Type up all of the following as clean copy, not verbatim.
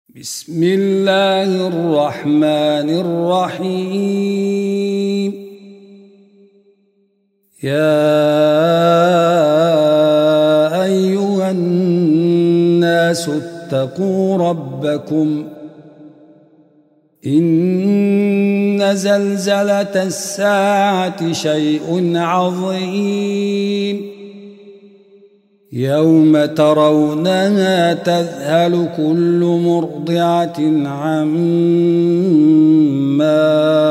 بسم الله الرحمن الرحيم. يا أيها الناس اتقوا ربكم إن زلزلة الساعة شيء عظيم يوم ترونها تذهل كل مرضعة عما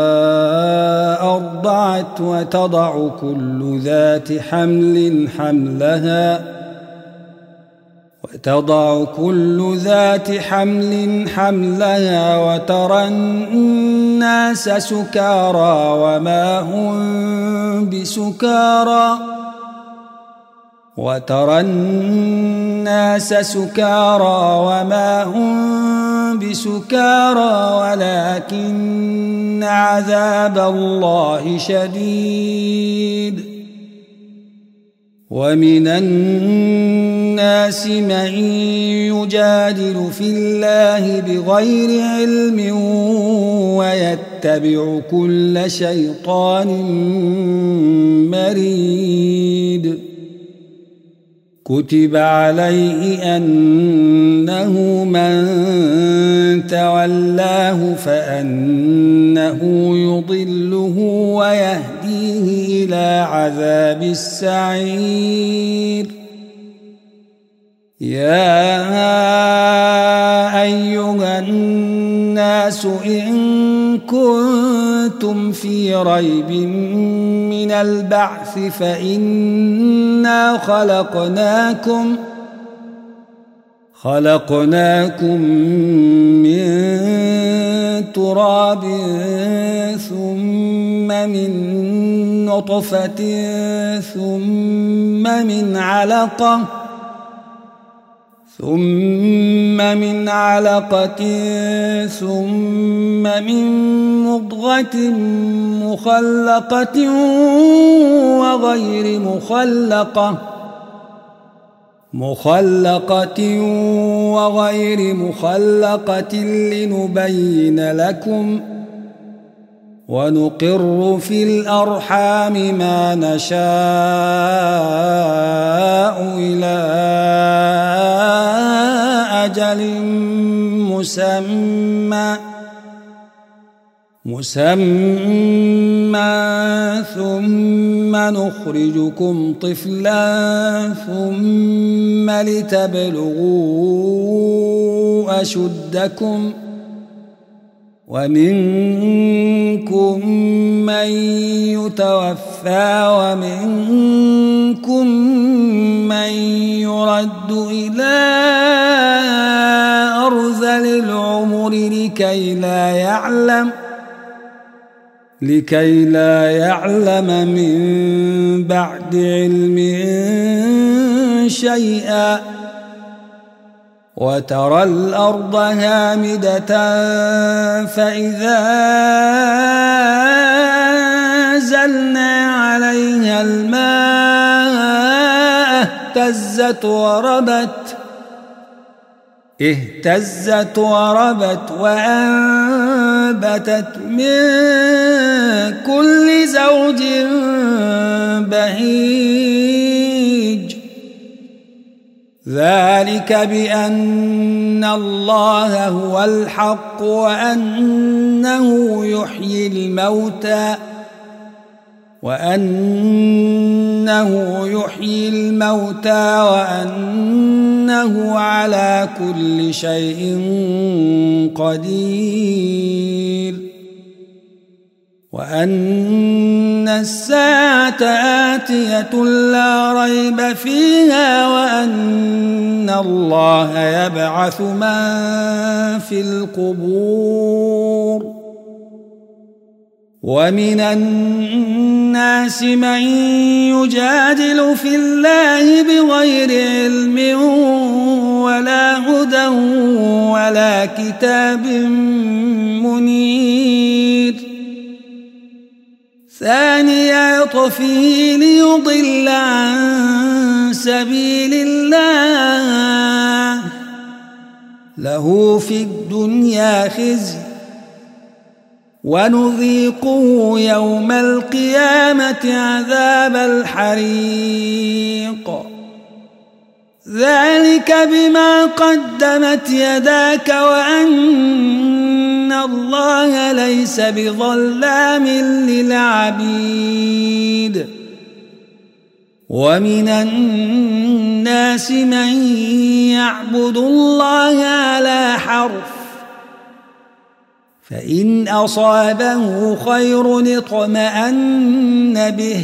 أرضعت وتضع كل ذات حمل حملها وترى الناس سكارى وما هم بسكارى ولكن عذاب الله شديد. ومن الناس من يجادل في الله بغير علم ويتبع كل شيطان مريد. كتب عليه أنه من تولاه فأنه يضله ويهديه إلى عذاب السعير. يا أيها الناس إن كنتم في ريب من البعث فإنا خلقناكم من تراب ثم من نطفة ثم من علقة ثم من مضغة مخلقة وغير مخلقة لنبين لكم ونقر في الأرحام ما نشاء إلى أجل مسمى ثم نخرجكم طفلا ثم لتبلغوا أشدكم ومنكم من يتوفى ومنكم من يرد إلى أرذل العمر لكي لا يعلم من بعد علم شيئا. وترى الأرض هامدة فإذا أنزلنا عليها الماء اهتزت وربت وأنبتت من كل زوج بهيج. ذلك بأن الله هو الحق وأنه يحيي الموتى وأنه على كل شيء قدير. وأن الساعة آتية لا ريب فيها وأن الله يبعث من في القبور. ومن الناس من يجادل في الله بغير علم ولا هدى ولا كتاب منير. ثاني عطفه ليضل عن سبيل الله له في الدنيا خزي ونذيقه يوم القيامة عذاب الحريق ذلك بما قدمت يداك وأن الله ليس بظلام للعبيد ومن الناس من يعبد الله على حرف فإن أصابه خير اطمأن به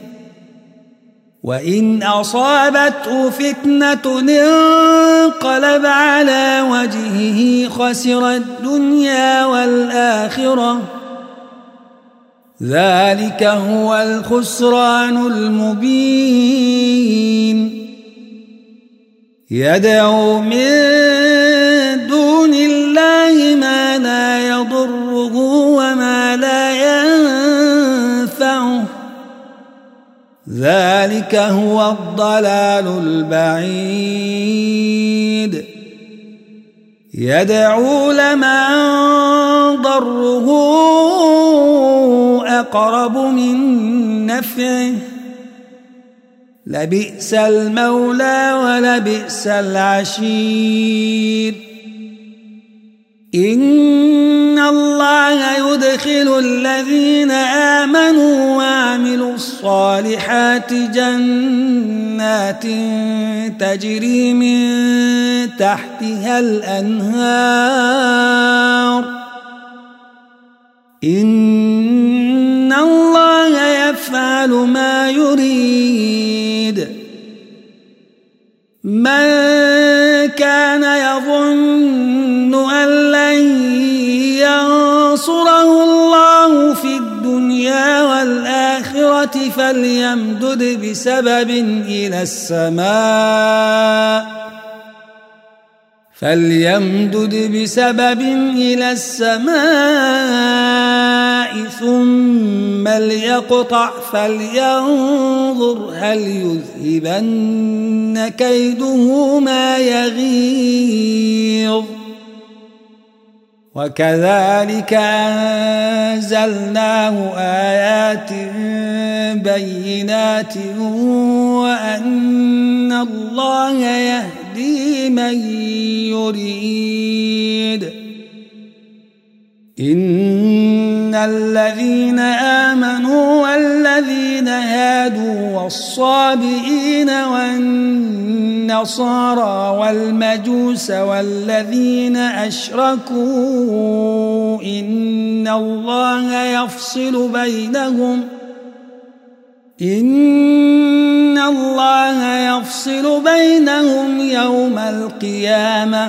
وإن أصابته فتنة انقلب على وجهه خسر الدنيا والآخرة ذلك هو الخسران المبين يدعو من دون الله ما لا يضره وما لا ينفعه ذلك هو الضلال البعيد يدعو لمن ضره أقرب من نفعه لبئس المولى ولبئس العشير إن الله يدخل الذين آمنوا وعملوا الصالحات جنات تجري من تحتها الأنهار إن الله يفعل ما يريد من كان يظن أن لن ينصره الله في الدنيا والآخرة فليمدد بسبب إلى السماء ثم ليقطع فلينظر هل يذهبن كيده ما يغيظ وكذلك أنزلناه آيات بينات وأن الله يهدي من يريد إن الذين آمنوا والذين هادوا والصابئين والنصارى والمجوس والذين أشركوا إن الله يفصل بينهم يوم القيامة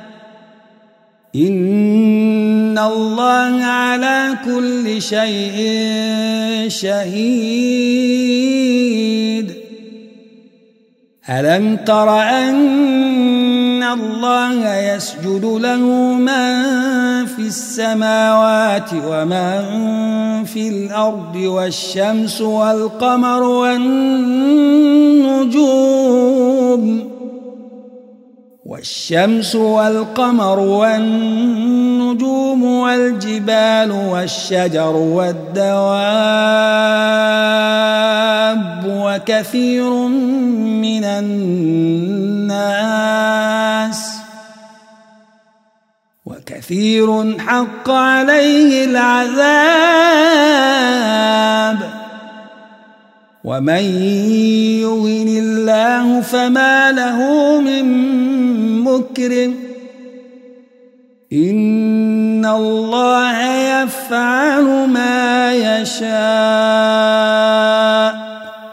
إن الله على كل شيء شهيد ألم تر أن الله يسجد له من في السماوات ومن في الأرض والشمس والقمر والنجوم والجبال والشجر والدواب وكثير من الناس وكثير حق عليه العذاب ومن يهن الله فما له من مكرم إن الله يفعل ما يشاء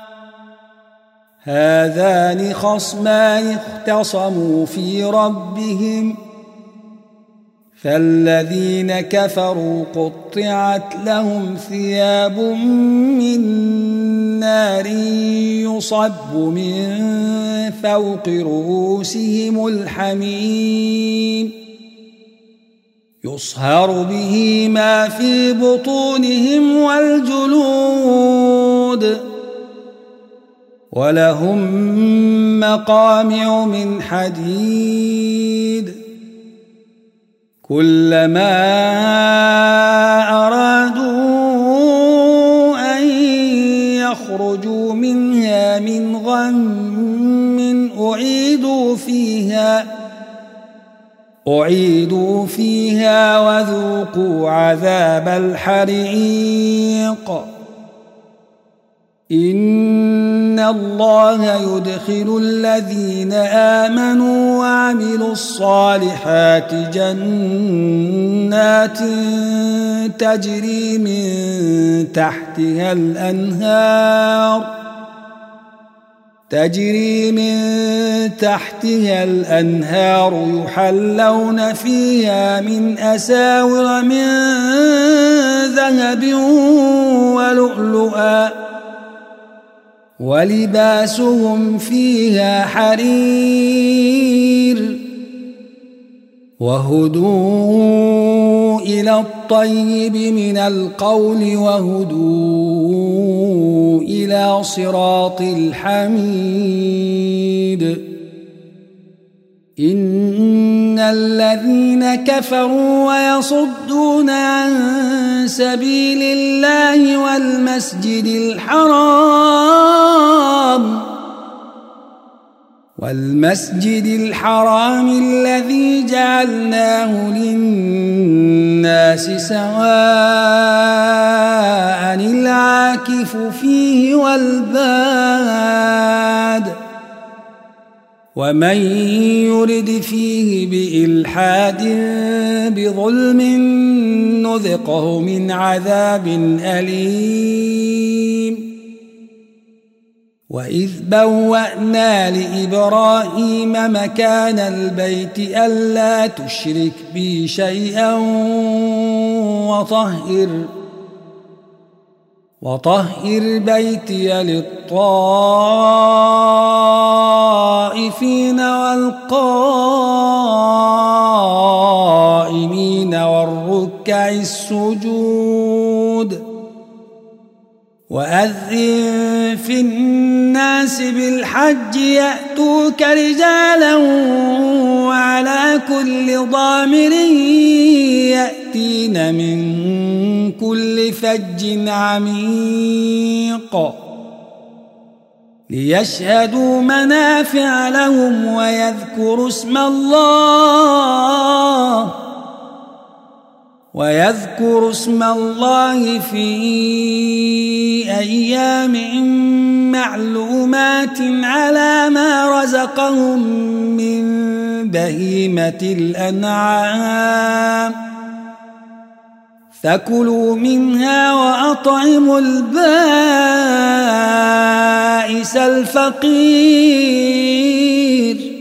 هذان خصمان اختصموا في ربهم فالذين كفروا قطعت لهم ثياب من نار يصب من فوق رؤوسهم الحميم يصهر به ما في بطونهم والجلود ولهم مقامع من حديد كلما أرادوا أن يخرجوا منها من غم أعيدوا فيها وذوقوا عذاب الحريق إن الله يدخل الذين آمنوا وعملوا الصالحات جنات تجري من تحتها الأنهار يحلون فيها من أساور من ذهب ولؤلؤا ولباسهم فيها حرير وهدوا إلى الطيب من القول وهدوا إلى صراط الحميد إن الذين كفروا ويصدون عن سبيل الله والمسجد الحرام الذي جعلناه للناس سواء العاكف فيه والباد ومن يرد فيه بإلحاد بظلم نذقه من عذاب أليم وإذ بوأنا لإبراهيم مكان البيت ألا تشرك بي شيئا وطهر بيتي للطائفين والقائمين والركع السجود وأذن في الناس بالحج يأتوك رجالا وعلى كل ضامر يأتين من كل فج عميق ليشهدوا منافع لهم ويذكروا اسم الله في أيام معلومات على ما رزقهم من بهيمة الأنعام فكلوا منها وأطعموا البائس الفقير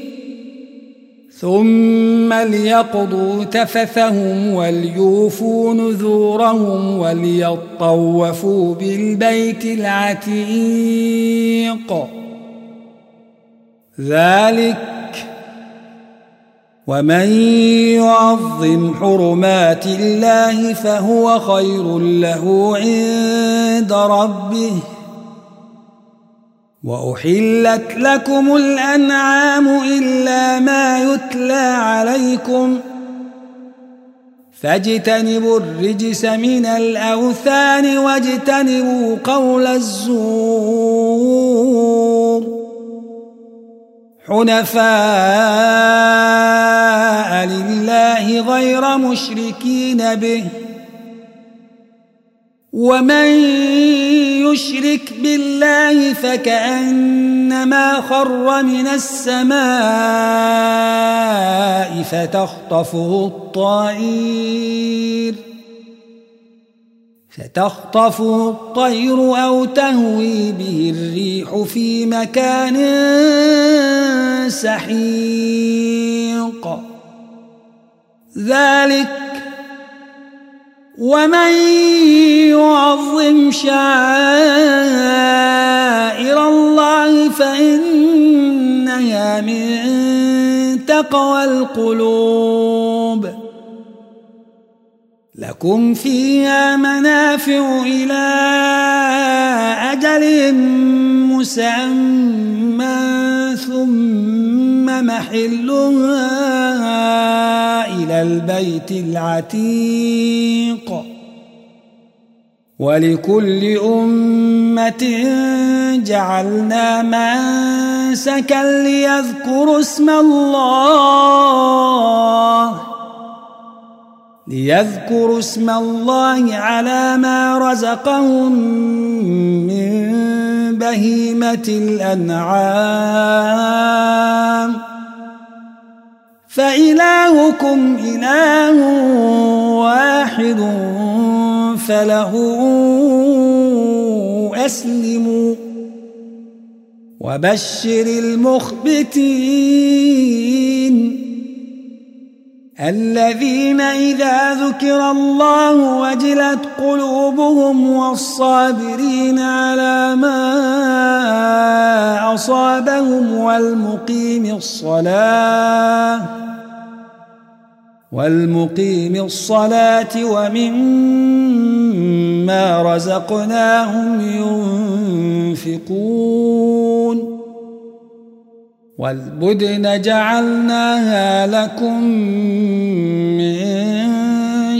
ثم ليقضوا تفثهم وليوفوا نذورهم وليطوفوا بالبيت العتيق ذلك ومن يعظم حرمات الله فهو خير له عند ربه وأحلت لكم الأنعام إلا ما يتلى عليكم فاجتنبوا الرجس من الأوثان واجتنبوا قول الزور حنفاء لله غير مشركين به ومن يشرك بالله فكأنما خر من السماء فتخطفه الطير أو تهوي به الريح في مكان سحيق ذلك ومن يعظم شعائر الله فإنها من تقوى القلوب لكم فيها منافع إلى أجل مسمى ثم محلها إلى البيت العتيق ولكل أمة جعلنا منسكا ليذكروا اسم الله على ما رزقهم من بهيمة الأنعام فإلهكم إله واحد فله أسلموا وبشر المخبتين الذين إذا ذكر الله وجلت قلوبهم والصابرين على ما أصابهم والمقيم الصلاة ومما رزقناهم ينفقون والبدن جعلناها لكم من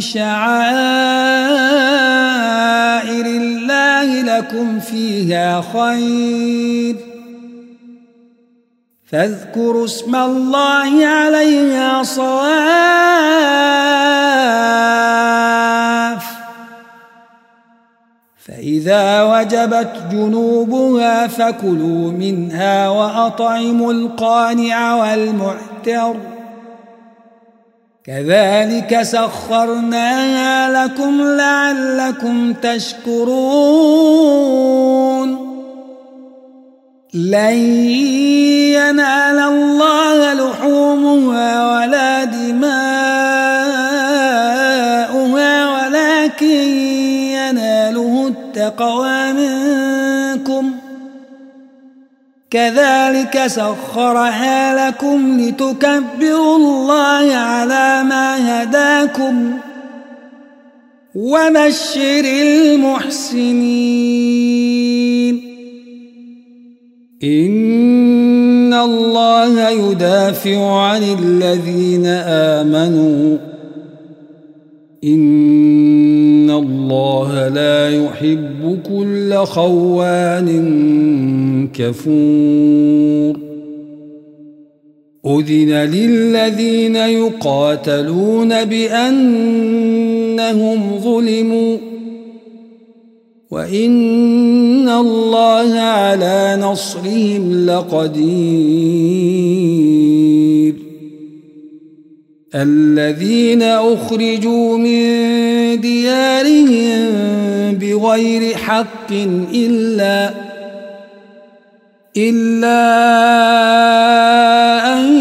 شعائر الله لكم فيها خير فاذكروا اسم الله عليها صواف فإذا وجبت جنوبها فكلوا منها وأطعموا القانع والمعتر كذلك سخرناها لكم لعلكم تشكرون لن ينال الله لحومها ولا دماؤها ولكن يناله التقوى منكم كذلك سخرها لكم لتكبروا الله على ما هداكم وبشر المحسنين إن الله يدافع عن الذين آمنوا إن الله لا يحب كل خوان كفور أذن للذين يقاتلون بأنهم ظلموا وإن الله على نصرهم لقدير الذين أخرجوا من ديارهم بغير حق إلا أن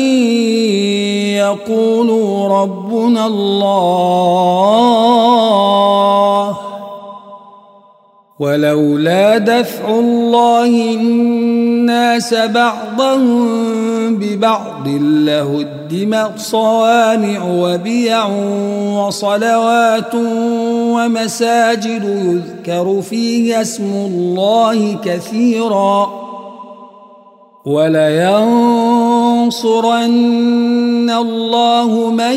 يقولوا ربنا الله ولولا دفع الله الناس بعضهم ببعض لهدمت صوامع وبيع وصلوات ومساجد يذكر فيها اسم الله كثيرا ولينصرن الله من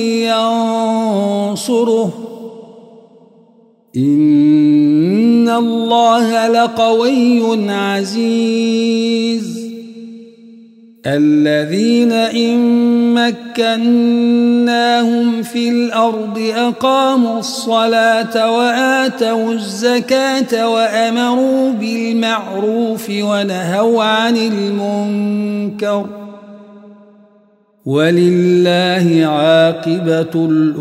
ينصره إن الله لقوي عزيز الذين إن مكناهم في الأرض أقاموا الصلاة وآتوا الزكاة وأمروا بالمعروف ونهوا عن المنكر ولله عاقبة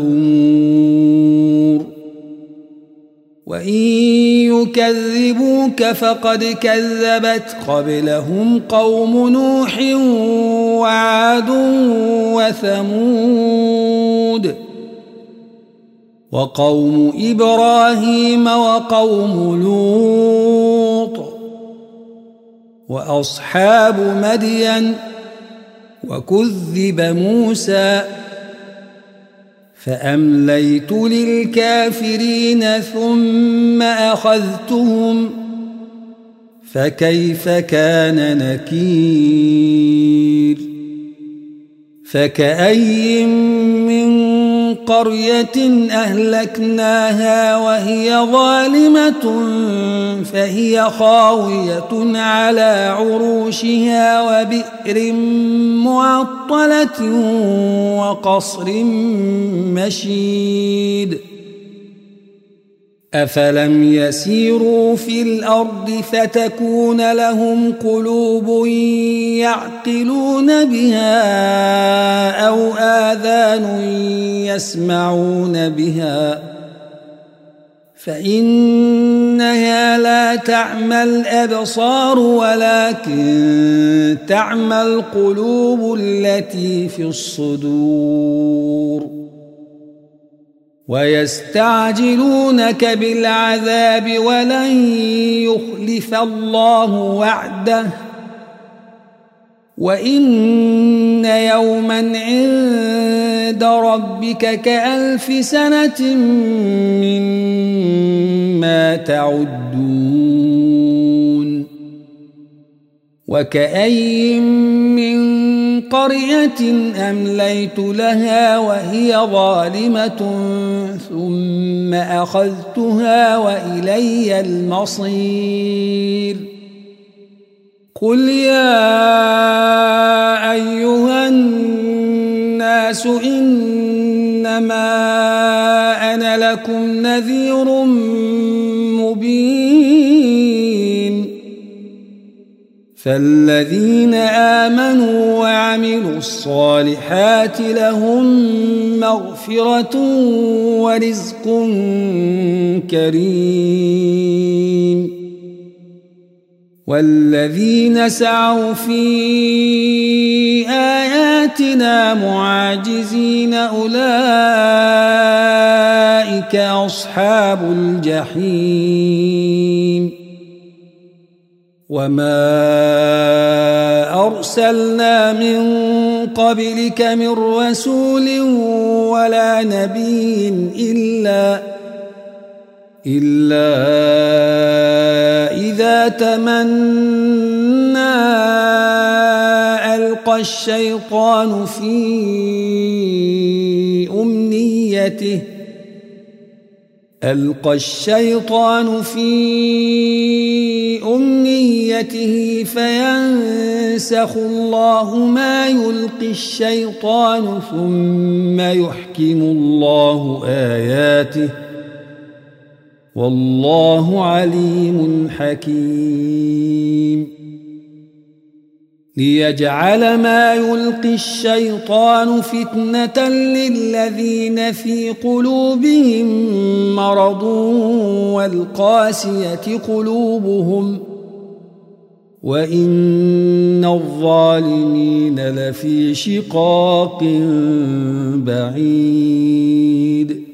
الأمور وإن يكذبوك فقد كذبت قبلهم قوم نوح وعاد وثمود وقوم إبراهيم وقوم لوط وأصحاب مدين وكذب موسى فأمليت للكافرين ثم أخذتهم فكيف كان نكير فكأي من قرية أهلكناها وهي ظالمة فهي خاوية على عروشها وبئر معطلة وقصر مشيد أفلم يسيروا في الأرض فتكون لهم قلوب يعقلون بها أو آذان يسمعون بها فإنها لا تعمى الأبصار ولكن تعمى القلوب التي في الصدور ويستعجلونك بالعذاب ولن يخلف الله وعده وإن يوما عند ربك كألف سنة مما تعدون وكأي من قرية أمليت لها وهي ظالمة ثم أخذتها وإلي المصير قل يا أيها الناس إنما أنا لكم نذير مبين فالذين آمنوا وعملوا الصالحات لهم مغفرة ورزق كريم والذين سعوا في آياتنا معاجزين أولئك أصحاب الجحيم وما أرسلنا من قبلك من رسول ولا نبي إلا إذا تمنى ألقى الشيطان في أمنيته فينسخ الله ما يلقي الشيطان ثم يحكم الله آياته والله عليم حكيم ليجعل ما يلقي الشيطان فتنة للذين في قلوبهم مرض والقاسية قلوبهم وإن الظالمين لفي شقاق بعيد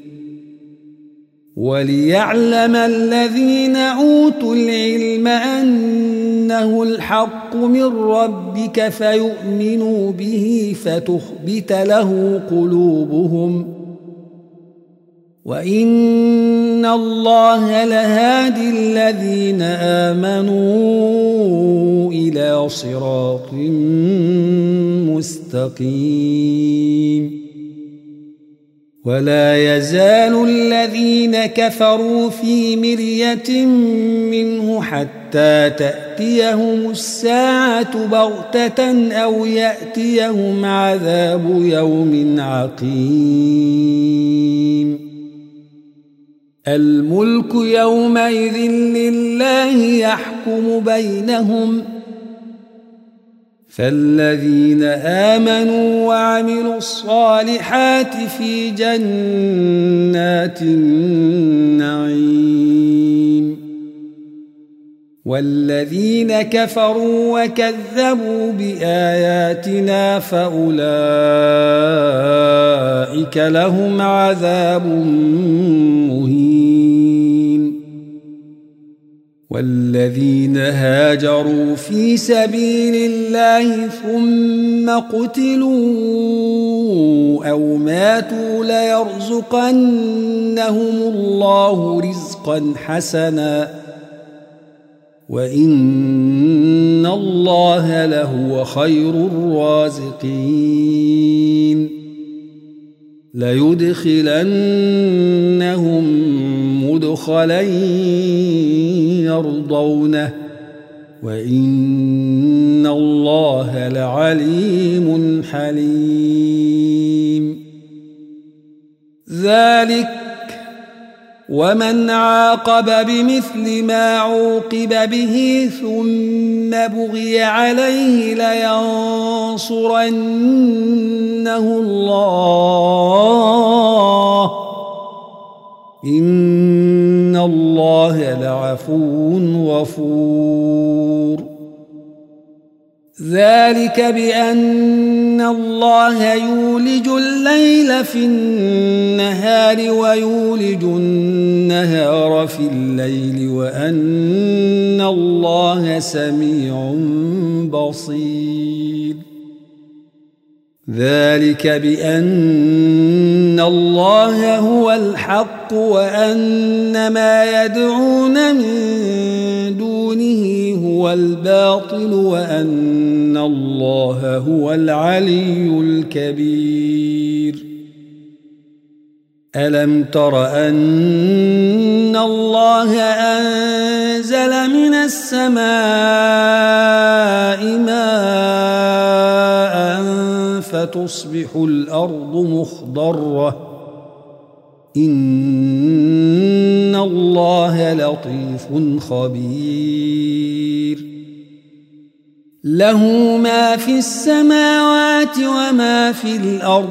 وليعلم الذين أوتوا العلم أنه الحق من ربك فيؤمنوا به فتخبت له قلوبهم وإن الله لهادي الذين آمنوا إلى صراط مستقيم ولا يزال الذين كفروا في مرية منه حتى تأتيهم الساعة بغتة أو يأتيهم عذاب يوم عقيم الملك يومئذ لله يحكم بينهم فالذين آمنوا وعملوا الصالحات في جنات النعيم والذين كفروا وكذبوا بآياتنا فأولئك لهم عذاب مهين والذين هاجروا في سبيل الله ثم قتلوا أو ماتوا ليرزقنهم الله رزقا حسنا وإن الله لهو خير الرازقين ليدخلنهم مدخلا يرضونه وإن الله لعليم حليم ذلك ومن عاقب بمثل ما عوقب به ثم بغي عليه لينصرنه الله إن الله لعفو غفور ذلك بأن الله يولج الليل في النهار ويولج النهار في الليل وأن الله سميع بصير ذلك بأن الله هو الحق وأن ما يدعون من دونه هو الباطل وأن الله هو العلي الكبير ألم تر أن الله أنزل من السماء ماء فتصبح الأرض مخضرة إن الله لطيف خبير له ما في السماوات وما في الأرض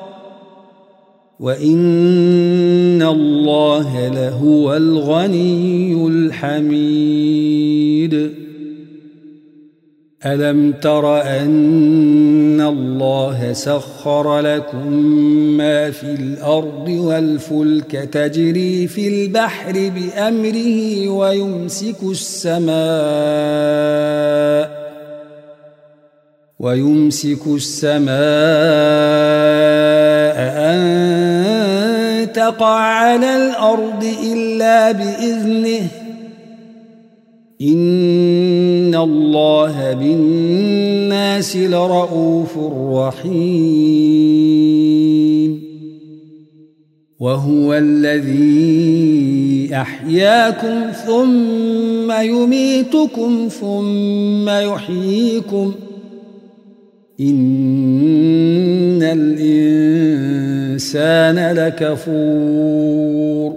وإن الله لهو الغني الحميد ألم تر أن الله سخر لكم ما في الأرض والفلك تجري في البحر بأمره ويمسك السماء أن تقع على الأرض إلا بإذنه إن الله بالناس لرؤوف رحيم وهو الذي أحياكم ثم يميتكم ثم يحييكم إن الإنسان لكفور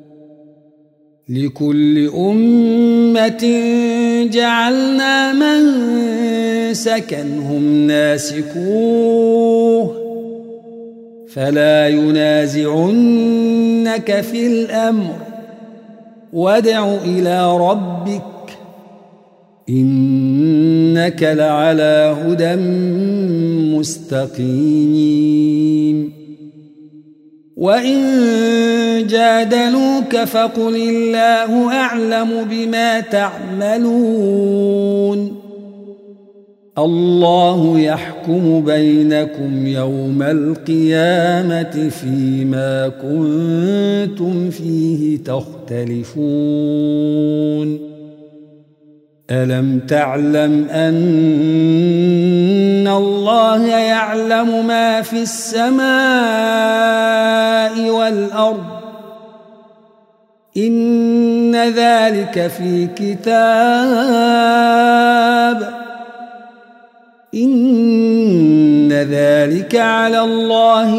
لكل أمة جعلنا منسكا هم ناسكوه فلا ينازعنك في الأمر وادع إلى ربك إنك لعلى هدى مستقيم وإن جادلوك فقل الله أعلم بما تعملون الله يحكم بينكم يوم القيامة فيما كنتم فيه تختلفون ألم تعلم أن الله يعلم ما في السماء والأرض إن ذلك في كتاب إن ذلك على الله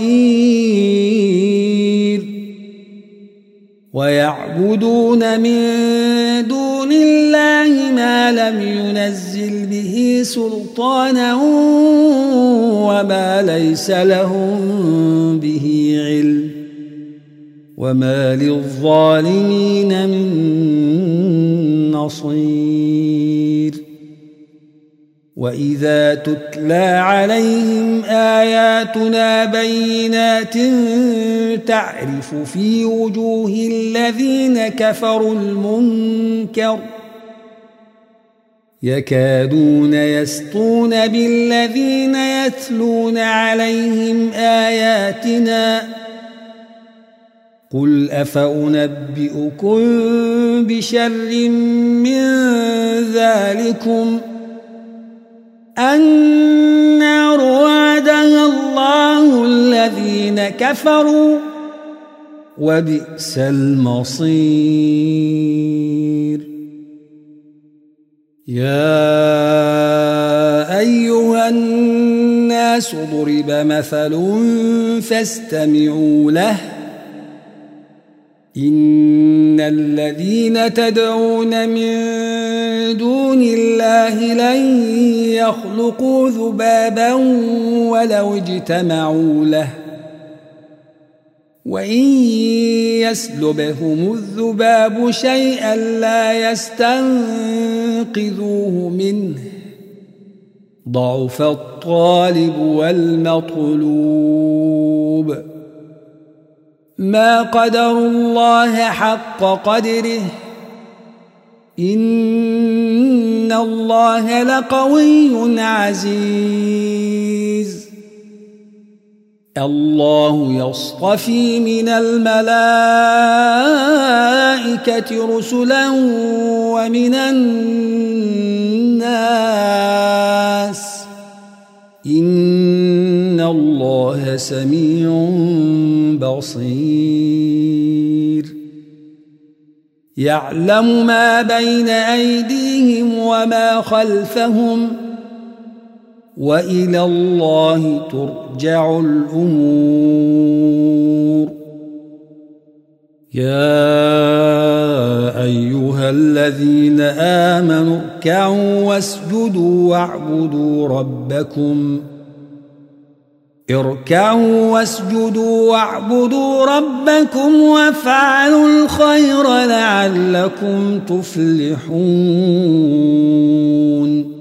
يسير ويعبدون من دون الله ما لم ينزل به سلطانا وما ليس لهم به علم وما للظالمين من نصير وإذا تتلى عليهم آياتنا بينات تعرف في وجوه الذين كفروا المنكر يكادون يسطون بالذين يتلون عليهم آياتنا قل أفأنبئكم بشر من ذلكم النار وعدها الله الذين كفروا وبئس المصير يا أيها الناس ضرب مثل فاستمعوا له إن الذين تدعون من دون الله لن يخلقوا ذبابا ولو اجتمعوا له وإن يسلبهم الذباب شيئا لا يستنقذوه منه ضعف الطالب والمطلوب ما قدروا الله حق قدره إن الله لقوي عزيز الله يصطفي من الملائكة رسلا ومن الناس إن الله سميع بصير يعلم ما بين أيديهم وما خلفهم وإلى الله ترجع الأمور يا أيها الذين آمنوا اركعوا واسجدوا واعبدوا ربكم وافعلوا الخير لعلكم تفلحون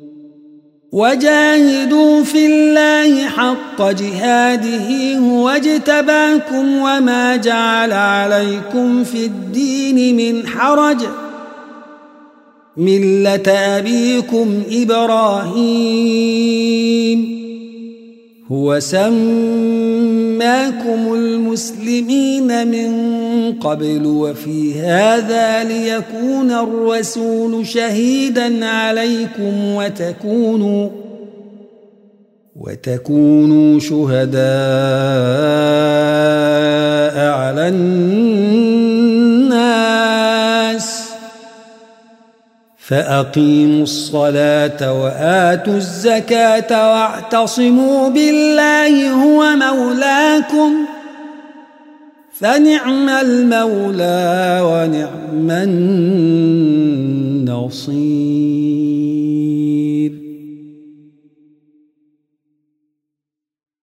وجاهدوا في الله حق جهاده هو اجتباكم وما جعل عليكم في الدين من حرج ملة أبيكم إبراهيم هو سماكم المسلمين من قبل وفي هذا ليكون الرسول شهيدا عليكم وتكونوا شهداء على الناس فأقيموا الصلاة وآتوا الزكاة واعتصموا بالله هو مولاكم فنعم المولى ونعم النصير